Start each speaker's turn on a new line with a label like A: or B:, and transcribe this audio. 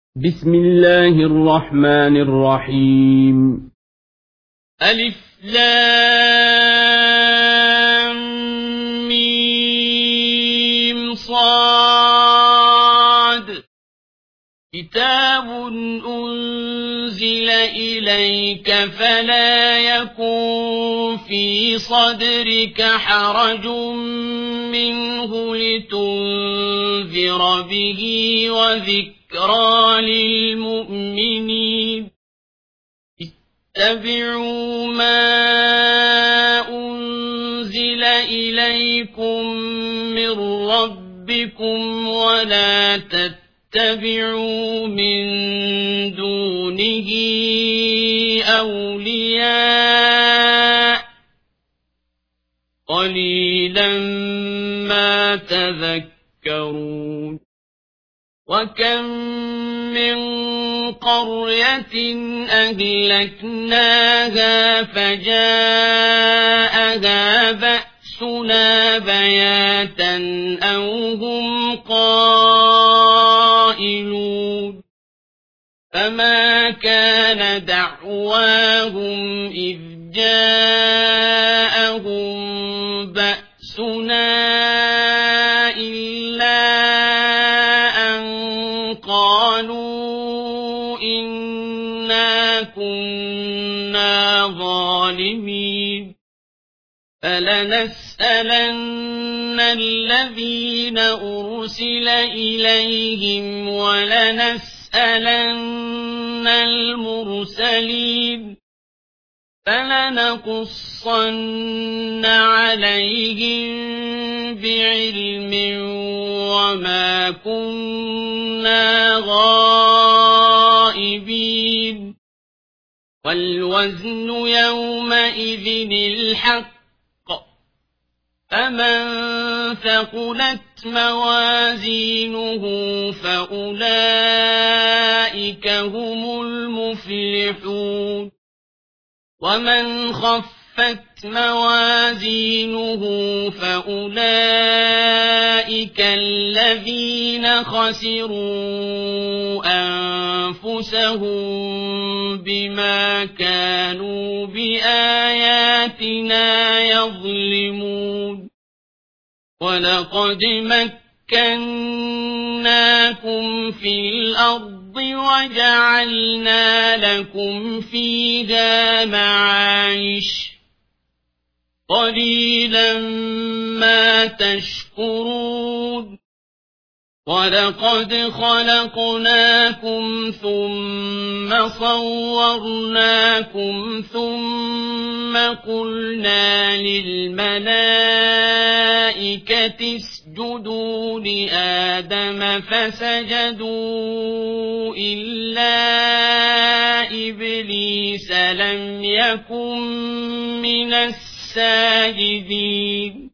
A: بسم الله الرحمن الرحيم.
B: ألف لام ميم صاد كتاب أنزل إليك فلا يكن في صدرك حرج منه لتنذر به وذكرى للمؤمنين. اتبعوا ما أنزل إليكم من ربكم ولا تتبعوا من دونه أولياء قليلا ما تذكرون. وكم من قرية أهلكناها فجاءها بأسنا بياتا أو هم قائلون. فما كان دعواهم إذ جاءهم بأسنا إلا قالوا إنا كنا ظالمين. فلنسألن الذين أرسل إليهم ولنسألن المرسلين. فلنقصن عليهم بعلم وما كنا غائبين. والوزن يومئذ الحق. فمن ثقلت موازينه فأولئك هم المفلحون. ومن خفت موازينه فأولئك الذين خسروا أنفسهم بما كانوا بآياتنا يظلمون. ولقد مكناكم في الأرض وجعلنا لكم فيها معايش قليلا ما تشكرون. ولقد خلقناكم ثم صورناكم ثم قلنا للملائكة اسجدوا لآدم فسجدوا إلا إبليس لم يكن من الساجدين.